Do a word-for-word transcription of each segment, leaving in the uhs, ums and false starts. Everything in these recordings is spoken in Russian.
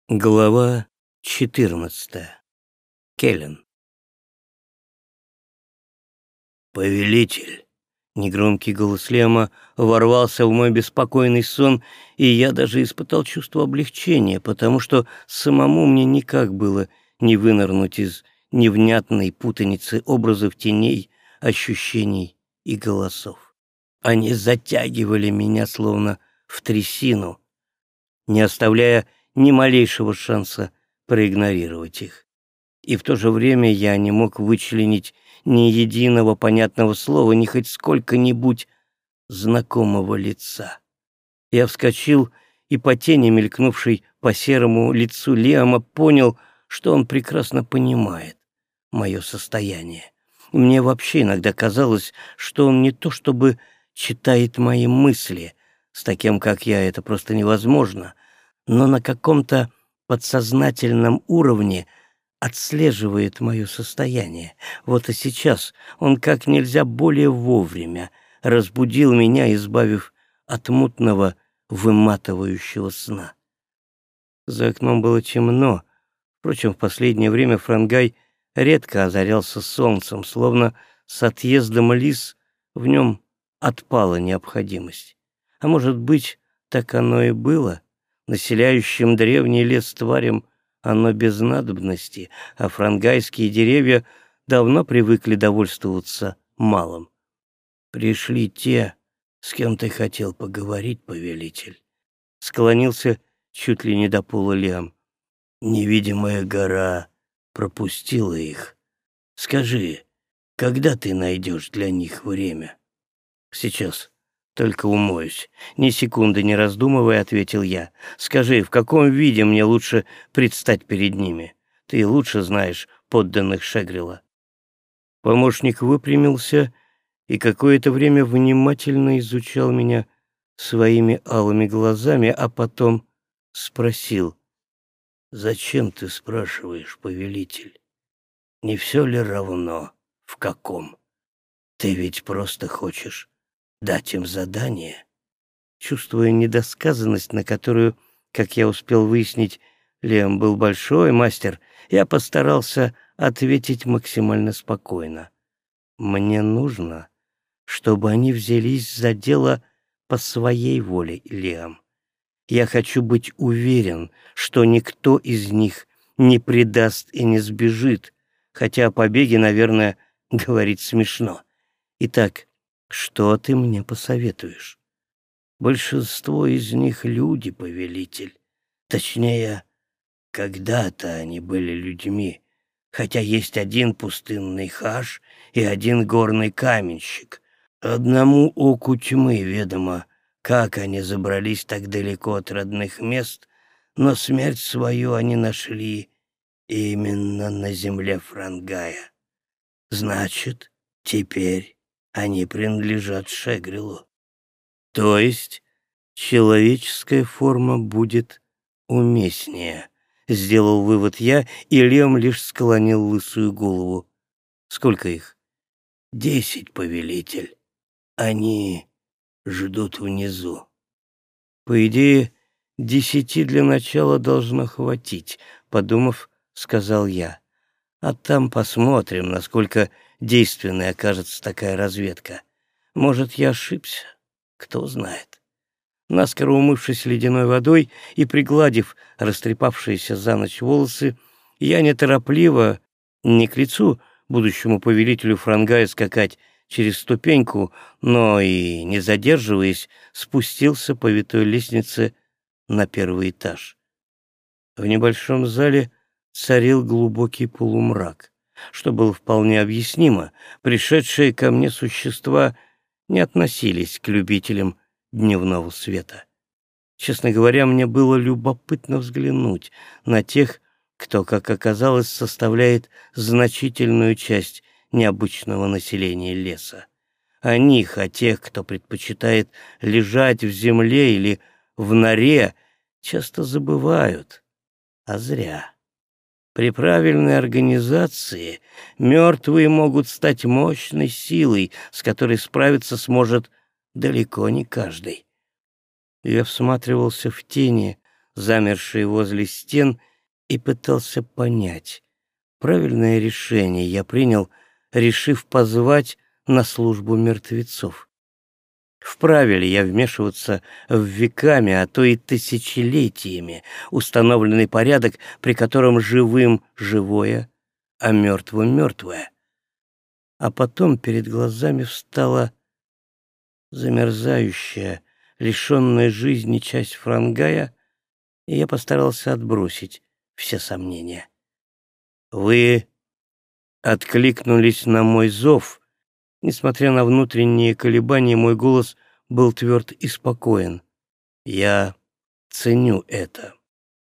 Глава четырнадцатая. Келлен. «Повелитель!» Негромкий голос Лема ворвался в мой беспокойный сон, и я даже испытал чувство облегчения, потому что самому мне никак было не вынырнуть из невнятной путаницы образов, теней, ощущений и голосов. Они затягивали меня словно в трясину, не оставляя ни малейшего шанса проигнорировать их. И в то же время я не мог вычленить ни единого понятного слова, ни хоть сколько-нибудь знакомого лица. Я вскочил и по тени, мелькнувшей по серому лицу Лиама, понял, что он прекрасно понимает мое состояние. Мне вообще иногда казалось, что он не то чтобы читает мои мысли, с таким, как я, это просто невозможно, но на каком-то подсознательном уровне отслеживает мое состояние. Вот и сейчас он как нельзя более вовремя разбудил меня, избавив от мутного, выматывающего сна. За окном было темно. Впрочем, в последнее время Франгай редко озарялся солнцем, словно с отъездом лис в нем отпала необходимость. А может быть, так оно и было? Населяющим древний лес тварям оно без надобности, а франгайские деревья давно привыкли довольствоваться малым. «Пришли те, с кем ты хотел поговорить, повелитель», — склонился чуть ли не до пола Лиам. «Невидимая гора пропустила их. Скажи, когда ты найдешь для них время?» «Сейчас. Только умоюсь». Ни секунды не раздумывая, ответил я. «Скажи, в каком виде мне лучше предстать перед ними? Ты лучше знаешь подданных Шегрила». Помощник выпрямился и какое-то время внимательно изучал меня своими алыми глазами, а потом спросил: «Зачем ты спрашиваешь, повелитель? Не все ли равно, в каком? Ты ведь просто хочешь дать им задание?» Чувствуя недосказанность, на которую, как я успел выяснить, Лем был большой мастер, я постарался ответить максимально спокойно. «Мне нужно, чтобы они взялись за дело по своей воле, Лем. Я хочу быть уверен, что никто из них не предаст и не сбежит, хотя о побеге, наверное, говорить смешно. Итак, что ты мне посоветуешь? Большинство из них люди, повелитель. Точнее, когда-то они были людьми, хотя есть один пустынный хаш и один горный каменщик. Одному оку тьмы ведомо, как они забрались так далеко от родных мест, но смерть свою они нашли именно на земле Франгая. Значит, теперь они принадлежат Шегрилу. То есть человеческая форма будет уместнее, сделал вывод я, и Лем лишь склонил лысую голову. Сколько их? Десять, повелитель. Они ждут внизу. По идее, десяти для начала должно хватить, подумав, сказал я. А там посмотрим, насколько действенной окажется такая разведка. Может, я ошибся? Кто знает. Наскоро умывшись ледяной водой и пригладив растрепавшиеся за ночь волосы, я неторопливо, не к лицу будущему повелителю Франгая скакать через ступеньку, но и, не задерживаясь, спустился по витой лестнице на первый этаж. В небольшом зале царил глубокий полумрак, что было вполне объяснимо. Пришедшие ко мне существа не относились к любителям дневного света. Честно говоря, мне было любопытно взглянуть на тех, кто, как оказалось, составляет значительную часть необычного населения леса. О них, о тех, кто предпочитает лежать в земле или в норе, часто забывают, а зря. При правильной организации мертвые могут стать мощной силой, с которой справиться сможет далеко не каждый. Я всматривался в тени замершие возле стен, и пытался понять, правильное решение я принял, решив позвать на службу мертвецов. Вправе ли я вмешиваться в веками, а то и тысячелетиями установленный порядок, при котором живым живое, а мертвым мертвое? А потом перед глазами встала замерзающая, лишенная жизни часть Франгая, и я постарался отбросить все сомнения. Вы откликнулись на мой зов. Несмотря на внутренние колебания, мой голос был тверд и спокоен. Я ценю это.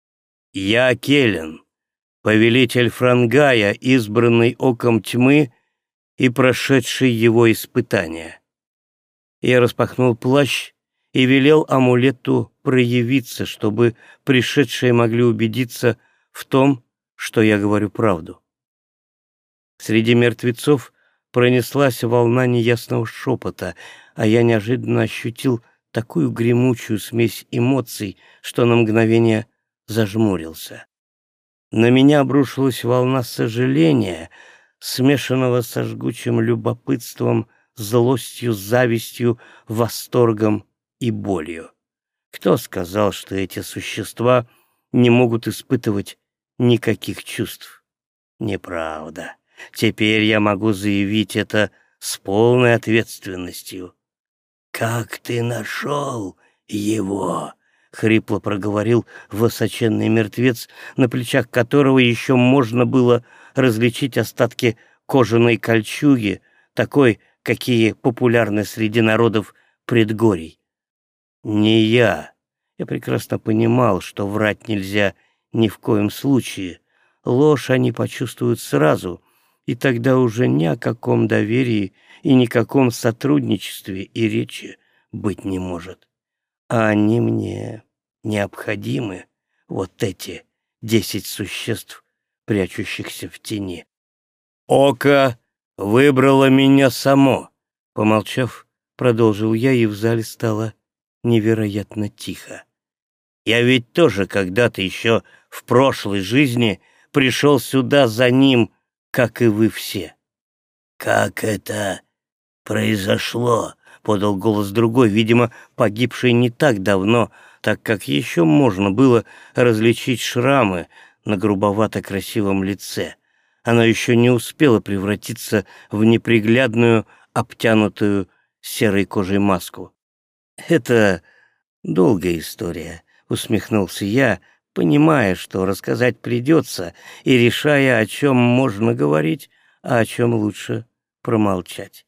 Я Келен, повелитель Франгая, избранный оком тьмы и прошедший его испытания. Я распахнул плащ и велел амулету проявиться, чтобы пришедшие могли убедиться в том, что я говорю правду. Среди мертвецов пронеслась волна неясного шепота, а я неожиданно ощутил такую гремучую смесь эмоций, что на мгновение зажмурился. На меня обрушилась волна сожаления, смешанного со жгучим любопытством, злостью, завистью, восторгом и болью. Кто сказал, что эти существа не могут испытывать никаких чувств? Неправда. Теперь я могу заявить это с полной ответственностью. «Как ты нашел его?» — хрипло проговорил высоченный мертвец, на плечах которого еще можно было различить остатки кожаной кольчуги, такой, какие популярны среди народов предгорий. «Не я. Я прекрасно понимал, что врать нельзя ни в коем случае. Ложь они почувствуют сразу, и тогда уже ни о каком доверии и никаком сотрудничестве и речи быть не может. А они мне необходимы, вот эти десять существ, прячущихся в тени. Око выбрало меня само», — помолчав, продолжил я, и в зале стало невероятно тихо. «Я ведь тоже когда-то еще в прошлой жизни пришел сюда за ним, как и вы все». «Как это произошло?» — подал голос другой, видимо, погибший не так давно, так как еще можно было различить шрамы на грубовато-красивом лице. Оно еще не успело превратиться в неприглядную, обтянутую серой кожей маску. «Это долгая история», — усмехнулся я, понимая, что рассказать придется, и решая, о чем можно говорить, а о чем лучше промолчать.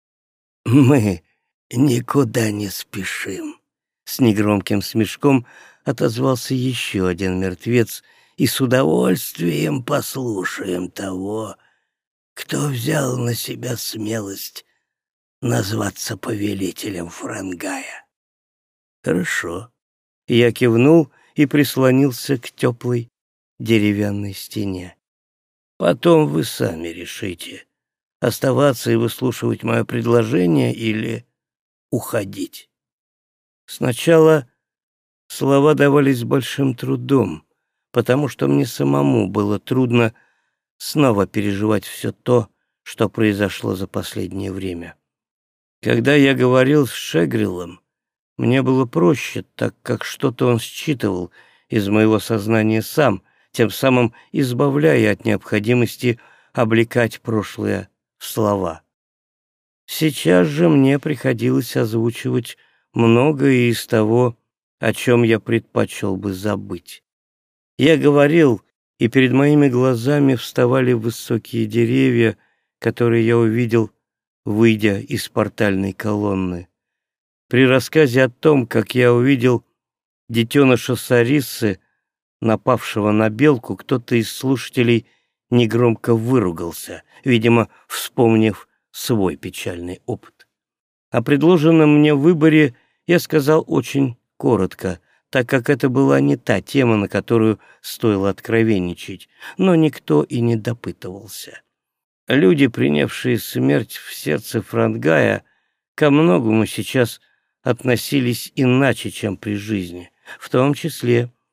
«Мы никуда не спешим», — с негромким смешком отозвался еще один мертвец, «и с удовольствием послушаем того, кто взял на себя смелость назваться повелителем Франгая». «Хорошо». Я кивнул и прислонился к теплой деревянной стене. «Потом вы сами решите, оставаться и выслушивать мое предложение или уходить». Сначала слова давались с большим трудом, потому что мне самому было трудно снова переживать все то, что произошло за последнее время. Когда я говорил с Шегрилом, мне было проще, так как что-то он считывал из моего сознания сам, тем самым избавляя от необходимости облекать прошлое в слова. Сейчас же мне приходилось озвучивать многое из того, о чем я предпочел бы забыть. Я говорил, и перед моими глазами вставали высокие деревья, которые я увидел, выйдя из портальной колонны. При рассказе о том, как я увидел детеныша Сариссы, напавшего на белку, кто-то из слушателей негромко выругался, видимо, вспомнив свой печальный опыт. О предложенном мне выборе я сказал очень коротко, так как это была не та тема, на которую стоило откровенничать, но никто и не допытывался. Люди, принявшие смерть в сердце Франгая, ко многому сейчас относились иначе, чем при жизни, в том числе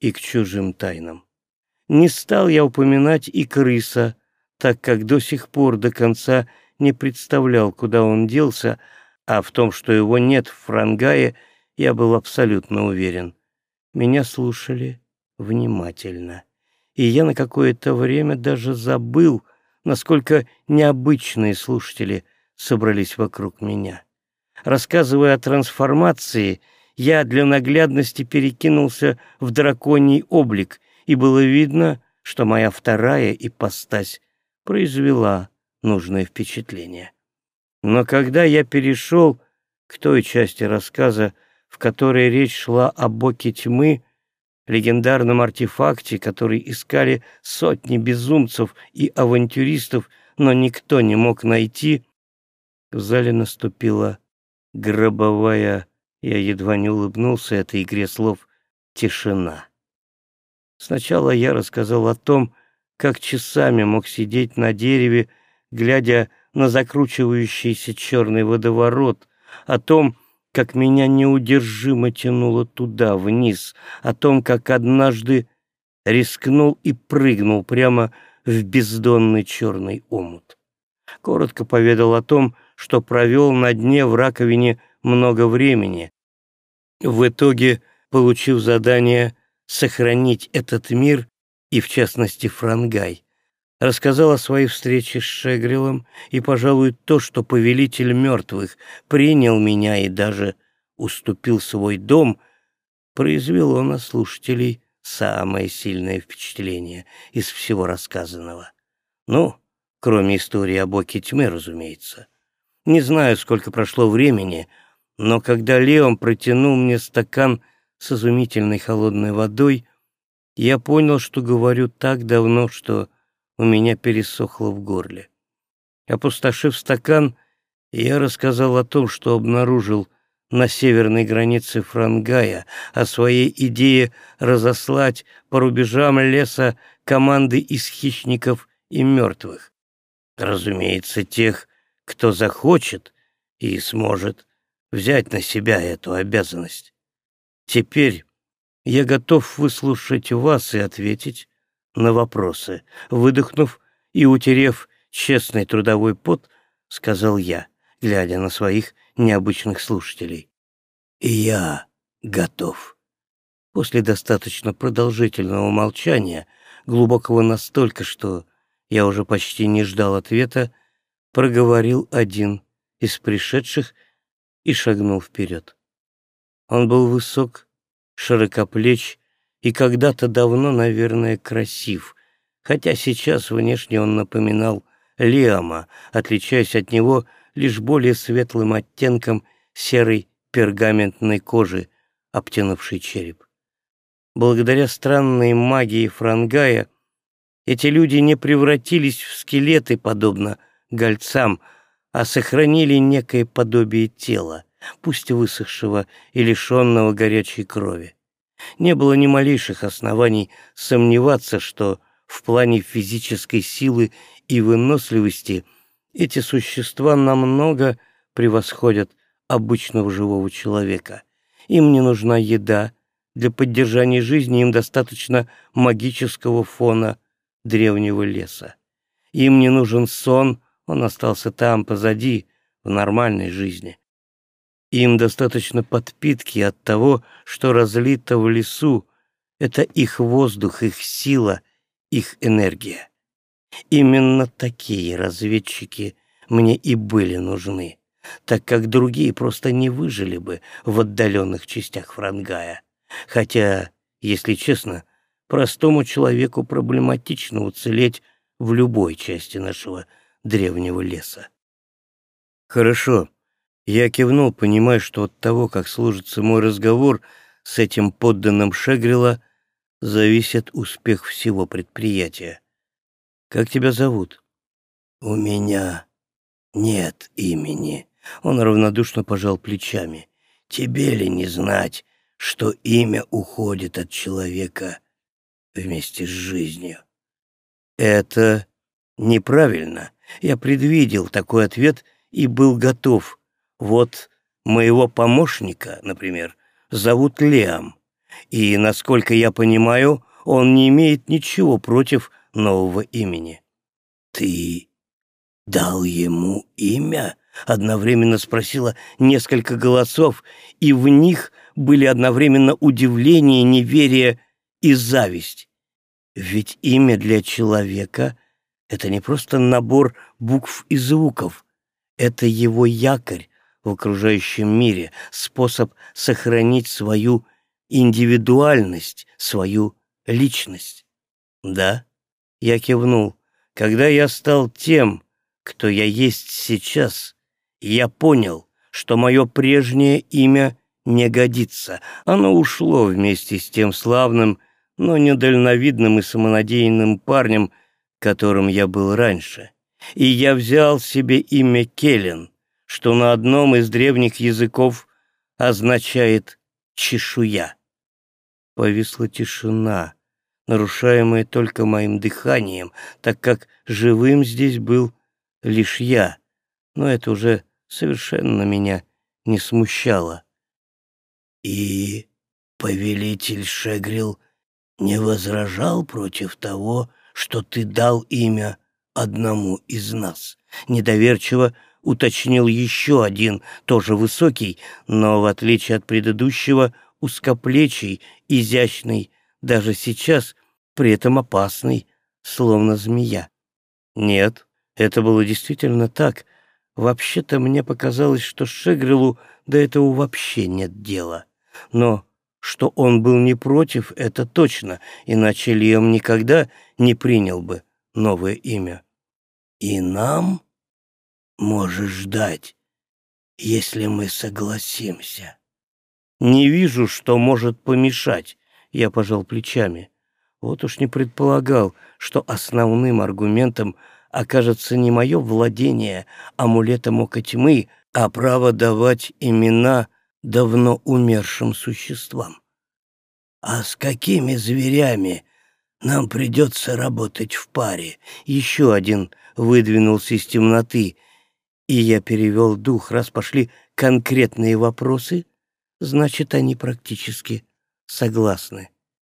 и к чужим тайнам. Не стал я упоминать и крыса, так как до сих пор до конца не представлял, куда он делся, а в том, что его нет в Франгае, я был абсолютно уверен. Меня слушали внимательно, и я на какое-то время даже забыл, насколько необычные слушатели собрались вокруг меня. Рассказывая о трансформации, я для наглядности перекинулся в драконий облик, и было видно, что моя вторая ипостась произвела нужное впечатление. Но когда я перешел к той части рассказа, в которой речь шла о боге тьмы, легендарном артефакте, который искали сотни безумцев и авантюристов, но никто не мог найти, в зале наступила гробовая, я едва не улыбнулся этой игре слов, тишина. Сначала я рассказал о том, как часами мог сидеть на дереве, глядя на закручивающийся черный водоворот, о том, как меня неудержимо тянуло туда, вниз, о том, как однажды рискнул и прыгнул прямо в бездонный черный омут. Коротко поведал о том, что провел на дне в раковине много времени, в итоге получив задание сохранить этот мир и, в частности, Франгай. Рассказал о своей встрече с Шегрелом и, пожалуй, то, что повелитель мертвых принял меня и даже уступил свой дом, произвело на слушателей самое сильное впечатление из всего рассказанного. Ну, кроме истории о боге тьмы, разумеется. Не знаю, сколько прошло времени, но когда Леон протянул мне стакан с изумительной холодной водой, я понял, что говорю так давно, что у меня пересохло в горле. Опустошив стакан, я рассказал о том, что обнаружил на северной границе Франгая, о своей идее разослать по рубежам леса команды из хищников и мертвых. Разумеется, тех, кто захочет и сможет взять на себя эту обязанность. Теперь я готов выслушать вас и ответить на вопросы. Выдохнув и утерев честный трудовой пот, сказал я, глядя на своих необычных слушателей. И я готов. После достаточно продолжительного молчания, глубокого настолько, что я уже почти не ждал ответа, проговорил один из пришедших и шагнул вперед. Он был высок, широкоплеч и когда-то давно, наверное, красив, хотя сейчас внешне он напоминал Лиама, отличаясь от него лишь более светлым оттенком серой пергаментной кожи, обтянувшей череп. Благодаря странной магии Франгая эти люди не превратились в скелеты, подобно гольцам, а сохранили некое подобие тела, пусть высохшего и лишенного горячей крови. Не было ни малейших оснований сомневаться, что в плане физической силы и выносливости эти существа намного превосходят обычного живого человека. Им не нужна еда, для поддержания жизни им достаточно магического фона древнего леса. Им не нужен сон, он остался там, позади, в нормальной жизни. Им достаточно подпитки от того, что разлито в лесу. Это их воздух, их сила, их энергия. Именно такие разведчики мне и были нужны, так как другие просто не выжили бы в отдаленных частях Франгая. Хотя, если честно, простому человеку проблематично уцелеть в любой части нашего древнего леса. Хорошо. Я кивнул, понимая, что от того, как сложится мой разговор с этим подданным Шегрела, зависит успех всего предприятия. Как тебя зовут? У меня нет имени. Он равнодушно пожал плечами. Тебе ли не знать, что имя уходит от человека вместе с жизнью? Это неправильно. Я предвидел такой ответ и был готов. Вот моего помощника, например, зовут Лиам. И, насколько я понимаю, он не имеет ничего против нового имени». «Ты дал ему имя?» — одновременно спросило несколько голосов, и в них были одновременно удивление, неверие и зависть. Ведь имя для человека — это не просто набор букв и звуков, это его якорь в окружающем мире, способ сохранить свою индивидуальность, свою личность. «Да», — я кивнул, — «когда я стал тем, кто я есть сейчас, я понял, что мое прежнее имя не годится. Оно ушло вместе с тем славным, но недальновидным и самонадеянным парнем, которым я был раньше. И я взял себе имя Келлен, что на одном из древних языков означает «чешуя». Повисла тишина, нарушаемая только моим дыханием, так как живым здесь был лишь я, но это уже совершенно меня не смущало. «И повелитель Шегрил не возражал против того, что ты дал имя одному из нас?» Недоверчиво уточнил еще один, тоже высокий, но, в отличие от предыдущего, узкоплечий, изящный, даже сейчас, при этом опасный, словно змея. Нет, это было действительно так. Вообще-то мне показалось, что Шегрилу до этого вообще нет дела. Но что он был не против, это точно, иначе Лиам никогда не принял бы новое имя. «И нам можешь ждать, если мы согласимся». «Не вижу, что может помешать», — я пожал плечами. Вот уж не предполагал, что основным аргументом окажется не мое владение амулетом Ока Тьмы, а право давать имена давно умершим существам. «А с какими зверями нам придется работать в паре?» Еще один выдвинулся из темноты, и я перевел дух. Раз пошли конкретные вопросы, значит, они практически согласны.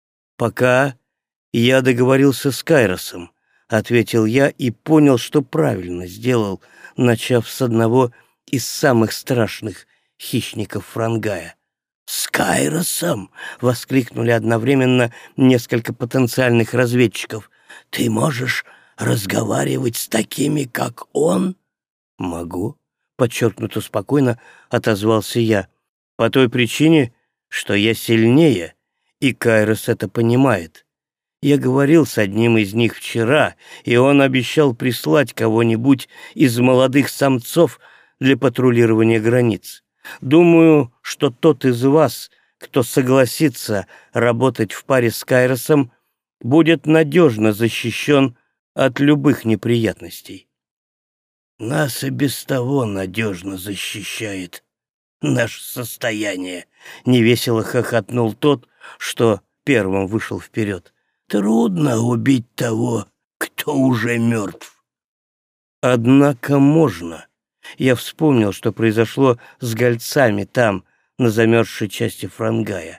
«Пока я договорился с Кайросом», — ответил я и понял, что правильно сделал, начав с одного из самых страшных хищников Франгая. «С Кайросом?» — воскликнули одновременно несколько потенциальных разведчиков. «Ты можешь разговаривать с такими, как он?» «Могу», — подчеркнуто спокойно отозвался я, «по той причине, что я сильнее, и Кайрос это понимает. Я говорил с одним из них вчера, и он обещал прислать кого-нибудь из молодых самцов для патрулирования границ. Думаю, что тот из вас, кто согласится работать в паре с Кайросом, будет надежно защищен от любых неприятностей». «Нас и без того надежно защищает наше состояние», — невесело хохотнул тот, что первым вышел вперед. «Трудно убить того, кто уже мертв». «Однако можно». Я вспомнил, что произошло с гольцами там, на замерзшей части Франгая.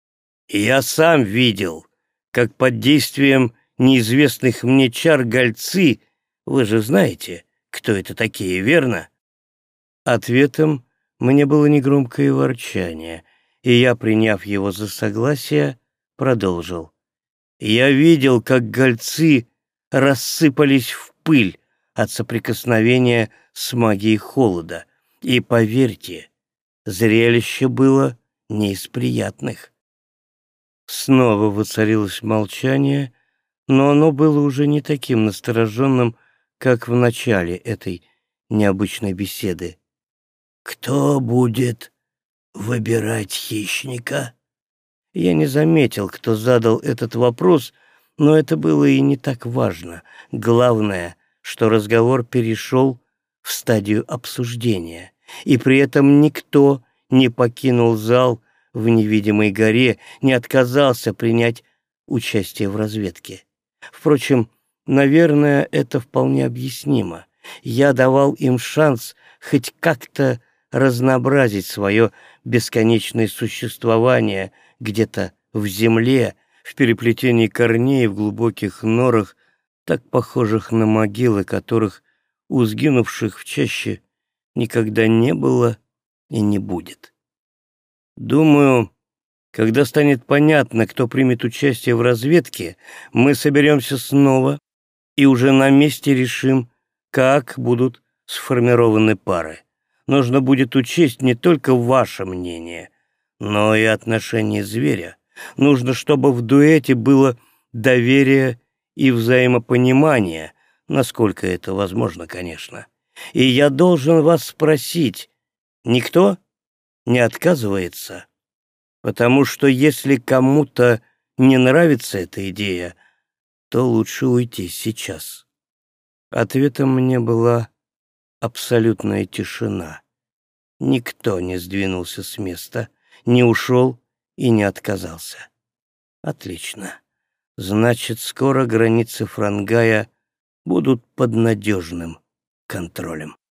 Я сам видел, как под действием неизвестных мне чар гольцы, вы же знаете, кто это такие, верно? Ответом мне было негромкое ворчание, и я, приняв его за согласие, продолжил. Я видел, как гольцы рассыпались в пыль от соприкосновения с магией холода, и, поверьте, зрелище было не из приятных. Снова воцарилось молчание, но оно было уже не таким настороженным, как в начале этой необычной беседы. «Кто будет выбирать хищника?» Я не заметил, кто задал этот вопрос, но это было и не так важно. Главное, что разговор перешел в стадию обсуждения, и при этом никто не покинул зал в невидимой горе, не отказался принять участие в разведке. Впрочем, наверное, это вполне объяснимо. Я давал им шанс хоть как-то разнообразить свое бесконечное существование где-то в земле, в переплетении корней, в глубоких норах, так похожих на могилы, которых у сгинувших в чаще никогда не было и не будет. Думаю, когда станет понятно, кто примет участие в разведке, мы соберемся снова и уже на месте решим, как будут сформированы пары. Нужно будет учесть не только ваше мнение, но и отношение зверя. Нужно, чтобы в дуэте было доверие и взаимопонимание, насколько это возможно, конечно. И я должен вас спросить, никто не отказывается? Потому что если кому-то не нравится эта идея, то лучше уйти сейчас. Ответом мне была абсолютная тишина. Никто не сдвинулся с места, не ушел и не отказался. Отлично. Значит, скоро границы Франгая будут под надежным контролем.